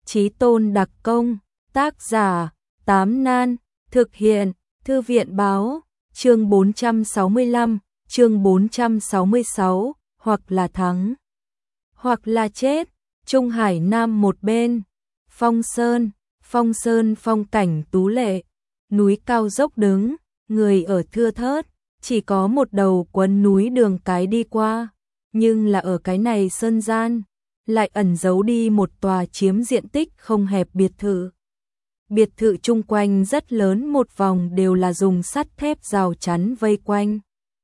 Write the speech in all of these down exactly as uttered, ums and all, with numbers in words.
Chí tôn đặc công, tác giả, Tám Nan, thực hiện, Thư viện báo, chương bốn trăm sáu mươi lăm, chương bốn trăm sáu mươi sáu, hoặc là thắng, hoặc là chết, Trung Hải Nam một bên, Phong Sơn, Phong Sơn phong cảnh tú lệ, núi cao dốc đứng, người ở thưa thớt, chỉ có một đầu quấn núi đường cái đi qua, nhưng là ở cái này sơn gian, lại ẩn giấu đi một tòa chiếm diện tích không hẹp biệt thự. Biệt thự chung quanh rất lớn, một vòng đều là dùng sắt thép rào chắn vây quanh.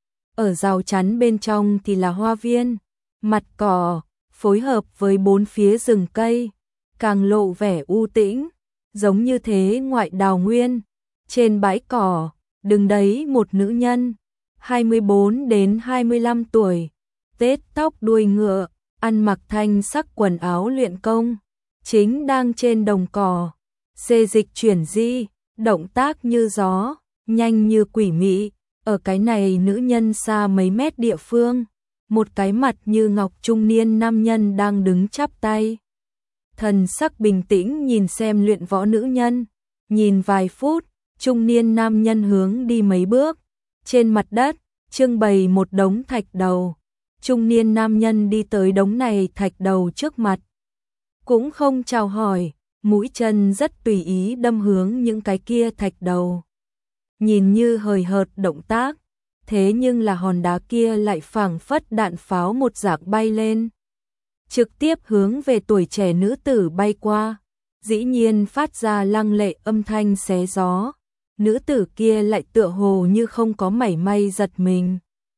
Ở rào chắn bên trong thì là hoa viên, mặt cỏ, phối hợp với bốn phía rừng cây, càng lộ vẻ u tĩnh, giống như thế ngoại đào nguyên. Trên bãi cỏ, đứng đấy một nữ nhân, hai mươi bốn đến hai mươi lăm tuổi, tết tóc đuôi ngựa, ăn mặc thanh sắc quần áo luyện công, chính đang trên đồng cỏ, xê dịch chuyển di, động tác như gió, nhanh như quỷ mị. Ở cái này nữ nhân xa mấy mét địa phương, một cái mặt như ngọc trung niên nam nhân đang đứng chắp tay. Thần sắc bình tĩnh nhìn xem luyện võ nữ nhân, nhìn vài phút, trung niên nam nhân hướng đi mấy bước, trên mặt đất, trưng bày một đống thạch đầu. Trung niên nam nhân đi tới đống này thạch đầu trước mặt, cũng không chào hỏi, mũi chân rất tùy ý đâm hướng những cái kia thạch đầu. Nhìn như hời hợt động tác, thế nhưng là hòn đá kia lại phảng phất đạn pháo một dạng bay lên, trực tiếp hướng về tuổi trẻ nữ tử bay qua, dĩ nhiên phát ra lăng lệ âm thanh xé gió. Nữ tử kia lại tựa hồ như không có mảy may giật mình,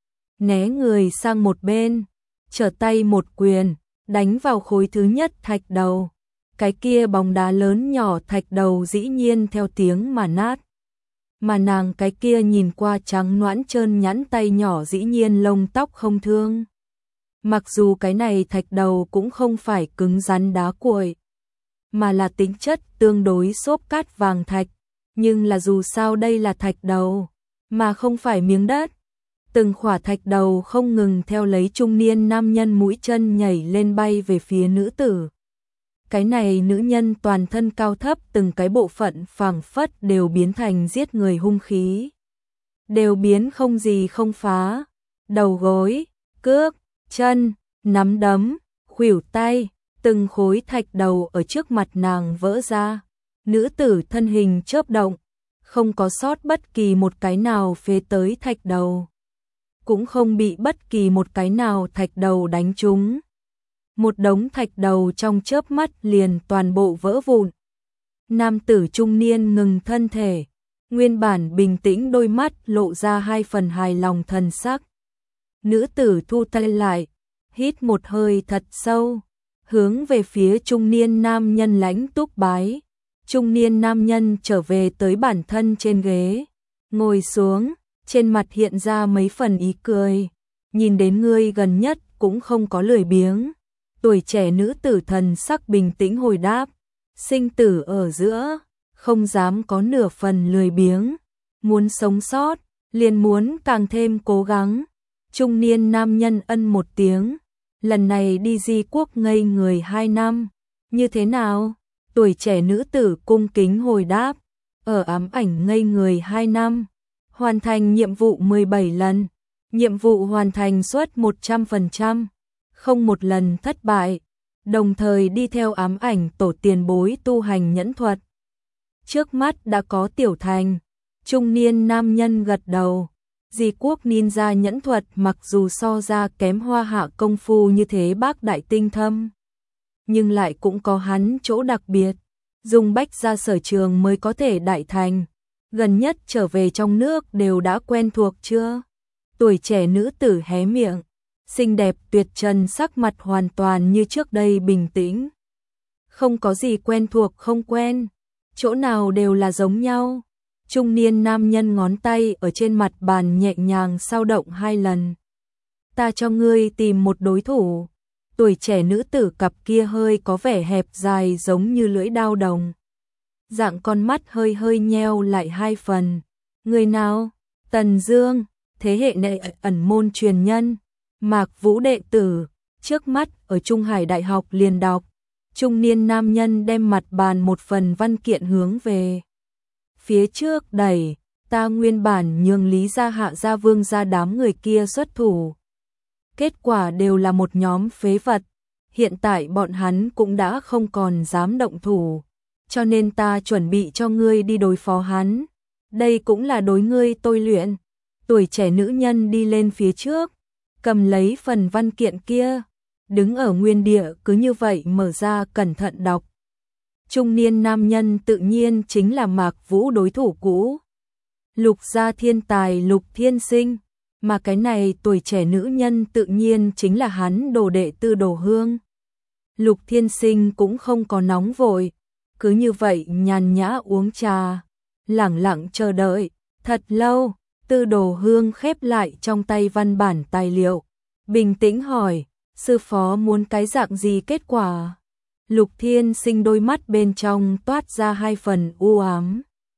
né người sang một bên, trở tay một quyền, đánh vào khối thứ nhất thạch đầu. Cái kia bóng đá lớn nhỏ thạch đầu dĩ nhiên theo tiếng mà nát. Mà nàng cái kia nhìn qua trắng nõn trơn nhẵn tay nhỏ dĩ nhiên lông tóc không thương. Mặc dù cái này thạch đầu cũng không phải cứng rắn đá cuội, mà là tính chất tương đối xốp cát vàng thạch, nhưng là dù sao đây là thạch đầu, mà không phải miếng đất. Từng khỏa thạch đầu không ngừng theo lấy trung niên nam nhân mũi chân nhảy lên bay về phía nữ tử. Cái này nữ nhân toàn thân cao thấp từng cái bộ phận phảng phất đều biến thành giết người hung khí. Đều biến không gì không phá. Đầu gối, cước, chân, nắm đấm, khuỷu tay, từng khối thạch đầu ở trước mặt nàng vỡ ra. Nữ tử thân hình chớp động, không có sót bất kỳ một cái nào phế tới thạch đầu, cũng không bị bất kỳ một cái nào thạch đầu đánh trúng. Một đống thạch đầu trong chớp mắt liền toàn bộ vỡ vụn. Nam tử trung niên ngừng thân thể, nguyên bản bình tĩnh đôi mắt lộ ra hai phần hài lòng thần sắc. Nữ tử thu tay lại, hít một hơi thật sâu, hướng về phía trung niên nam nhân lãnh túc bái. Trung niên nam nhân trở về tới bản thân trên ghế, ngồi xuống, trên mặt hiện ra mấy phần ý cười. Nhìn đến ngươi gần nhất cũng không có lười biếng. Tuổi trẻ nữ tử thần sắc bình tĩnh hồi đáp, sinh tử ở giữa, không dám có nửa phần lười biếng. Muốn sống sót, liền muốn càng thêm cố gắng. Trung niên nam nhân ân một tiếng, lần này đi Di Quốc ngây người hai năm, như thế nào? Tuổi trẻ nữ tử cung kính hồi đáp, ở ám ảnh ngây người hai năm, hoàn thành nhiệm vụ mười bảy lần, nhiệm vụ hoàn thành suất một trăm phần trăm, không một lần thất bại, đồng thời đi theo ám ảnh tổ tiền bối tu hành nhẫn thuật. Trước mắt đã có tiểu thành. Trung niên nam nhân gật đầu, Di Quốc ninja nhẫn thuật mặc dù so ra kém Hoa Hạ công phu như thế bác đại tinh thâm, nhưng lại cũng có hắn chỗ đặc biệt, dùng bách gia sở trường mới có thể đại thành. Gần nhất trở về trong nước đều đã quen thuộc chưa? Tuổi trẻ nữ tử hé miệng, xinh đẹp tuyệt trần, sắc mặt hoàn toàn như trước đây bình tĩnh. Không có gì quen thuộc không quen, chỗ nào đều là giống nhau. Trung niên nam nhân ngón tay ở trên mặt bàn nhẹ nhàng sao động hai lần. Ta cho ngươi tìm một đối thủ. Tuổi trẻ nữ tử cặp kia hơi có vẻ hẹp dài giống như lưỡi dao đồng. Dạng con mắt hơi hơi nheo lại hai phần. Người nào? Tần Dương, thế hệ này ẩn môn truyền nhân, Mạc Vũ đệ tử, trước mắt ở Trung Hải Đại học liền đọc, Trung niên nam nhân đem mặt bàn một phần văn kiện hướng về phía trước đẩy, ta nguyên bản nhường Lý gia Hạ gia Vương gia đám người kia xuất thủ. Kết quả đều là một nhóm phế vật, hiện tại bọn hắn cũng đã không còn dám động thủ, cho nên ta chuẩn bị cho ngươi đi đối phó hắn. Đây cũng là đối ngươi tôi luyện. Tuổi trẻ nữ nhân đi lên phía trước, cầm lấy phần văn kiện kia, đứng ở nguyên địa cứ như vậy mở ra cẩn thận đọc. Trung niên nam nhân tự nhiên chính là Mạc Vũ đối thủ cũ. Lục gia thiên tài Lục Thiên Sinh, mà cái này tuổi trẻ nữ nhân tự nhiên chính là hắn đồ đệ Tư Đồ Hương. Lục Thiên Sinh cũng không có nóng vội, cứ như vậy nhàn nhã uống trà, lẳng lặng chờ đợi. Thật lâu, Tư Đồ Hương khép lại trong tay văn bản tài liệu, bình tĩnh hỏi, sư phó muốn cái dạng gì kết quả? Lục Thiên Sinh đôi mắt bên trong toát ra hai phần u ám.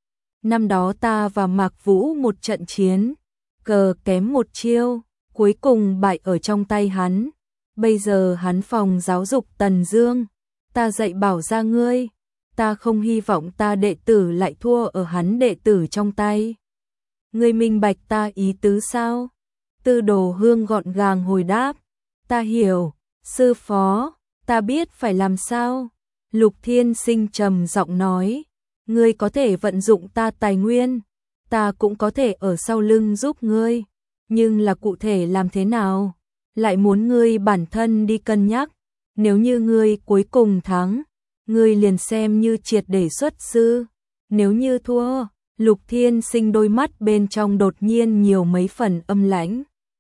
Năm đó ta và Mạc Vũ một trận chiến, cờ kém một chiêu, cuối cùng bại ở trong tay hắn. Bây giờ hắn phòng giáo dục Tần Dương, ta dạy bảo ra ngươi, ta không hy vọng ta đệ tử lại thua ở hắn đệ tử trong tay. Ngươi minh bạch ta ý tứ sao? Tư Đồ Hương gọn gàng hồi đáp, ta hiểu, sư phó, ta biết phải làm sao. Lục Thiên Sinh trầm giọng nói, ngươi có thể vận dụng ta tài nguyên, ta cũng có thể ở sau lưng giúp ngươi, nhưng là cụ thể làm thế nào, lại muốn ngươi bản thân đi cân nhắc. Nếu như ngươi cuối cùng thắng, ngươi liền xem như triệt để xuất sư, nếu như thua, Lục Thiên Sinh đôi mắt bên trong đột nhiên nhiều mấy phần âm lãnh.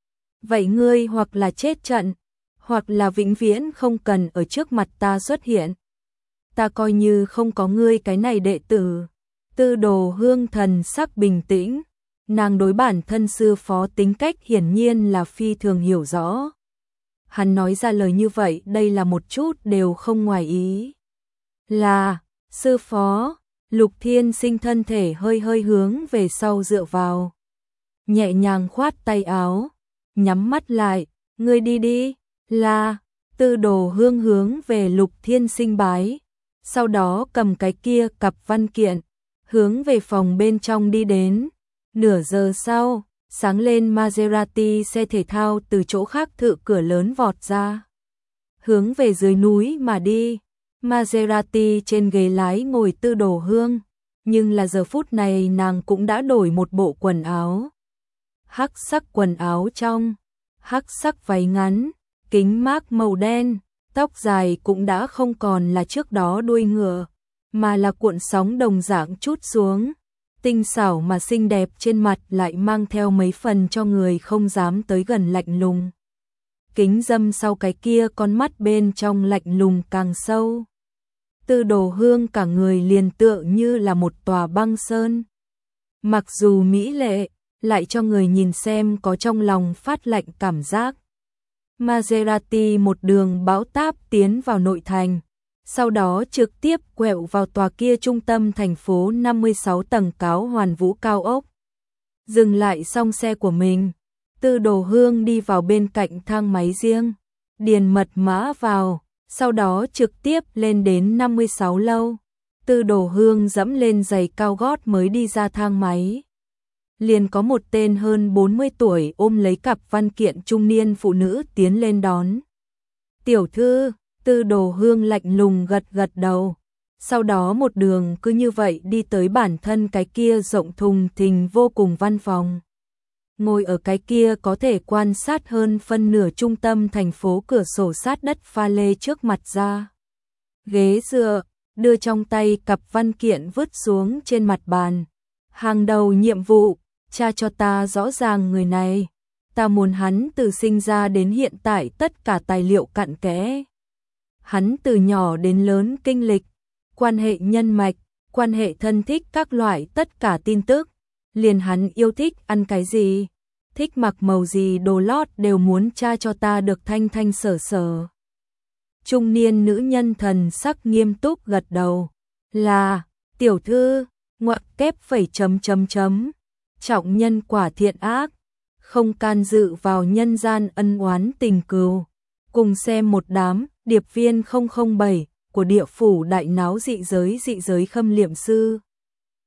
Vậy ngươi hoặc là chết trận, hoặc là vĩnh viễn không cần ở trước mặt ta xuất hiện. Ta coi như không có ngươi cái này đệ tử. Tư Đồ Hương thần sắc bình tĩnh, nàng đối bản thân sư phó tính cách hiển nhiên là phi thường hiểu rõ. Hắn nói ra lời như vậy đây là một chút đều không ngoài ý. Là, sư phó. Lục Thiên Sinh thân thể hơi hơi hướng về sau dựa vào, nhẹ nhàng khoát tay áo, nhắm mắt lại, ngươi đi đi. Là, Tư Đồ Hương hướng về Lục Thiên Sinh bái, sau đó cầm cái kia cặp văn kiện, hướng về phòng bên trong đi đến. Nửa giờ sau, sáng lên Maserati xe thể thao từ chỗ khác thự cửa lớn vọt ra, hướng về dưới núi mà đi. Maserati trên ghế lái ngồi Tư Đồ Hương, nhưng là giờ phút này nàng cũng đã đổi một bộ quần áo. Hắc sắc quần áo trong, hắc sắc váy ngắn, kính mác màu đen, tóc dài cũng đã không còn là trước đó đuôi ngựa, mà là cuộn sóng đồng dạng chút xuống. Tinh xảo mà xinh đẹp trên mặt lại mang theo mấy phần cho người không dám tới gần lạnh lùng. Kính dâm sau cái kia con mắt bên trong lạnh lùng càng sâu. Tư Đồ Hương cả người liền tựa như là một tòa băng sơn. Mặc dù mỹ lệ, lại cho người nhìn xem có trong lòng phát lạnh cảm giác. Maserati một đường bão táp tiến vào nội thành, sau đó trực tiếp quẹo vào tòa kia trung tâm thành phố năm mươi sáu tầng Cáo Hoàn Vũ cao ốc. Dừng lại xong xe của mình, Tư Đồ Hương đi vào bên cạnh thang máy riêng, điền mật mã vào, sau đó trực tiếp lên đến năm mươi sáu lâu. Tư Đồ Hương dẫm lên giày cao gót mới đi ra thang máy. Liền có một tên hơn bốn mươi tuổi ôm lấy cặp văn kiện trung niên phụ nữ tiến lên đón. Tiểu thư, Tư Đồ Hương lạnh lùng gật gật đầu. Sau đó một đường cứ như vậy đi tới bản thân cái kia rộng thùng thình vô cùng văn phòng. Ngồi ở cái kia có thể quan sát hơn phân nửa trung tâm thành phố cửa sổ sát đất pha lê trước mặt ra. Ghế dựa, đưa trong tay cặp văn kiện vứt xuống trên mặt bàn. Hàng đầu nhiệm vụ, tra cho ta rõ ràng người này. Ta muốn hắn từ sinh ra đến hiện tại tất cả tài liệu cặn kẽ. Hắn từ nhỏ đến lớn kinh lịch, quan hệ nhân mạch, quan hệ thân thích các loại tất cả tin tức. Liền hắn yêu thích ăn cái gì, thích mặc màu gì đồ lót đều muốn tra cho ta được thanh thanh sở sở. Trung niên nữ nhân thần sắc nghiêm túc gật đầu. Là, tiểu thư, ngoặc kép phẩy chấm chấm chấm. Trọng nhân quả thiện ác, không can dự vào nhân gian ân oán tình cừu. Cùng xem một đám, điệp viên không không bảy, của địa phủ đại náo dị giới dị giới khâm liệm sư.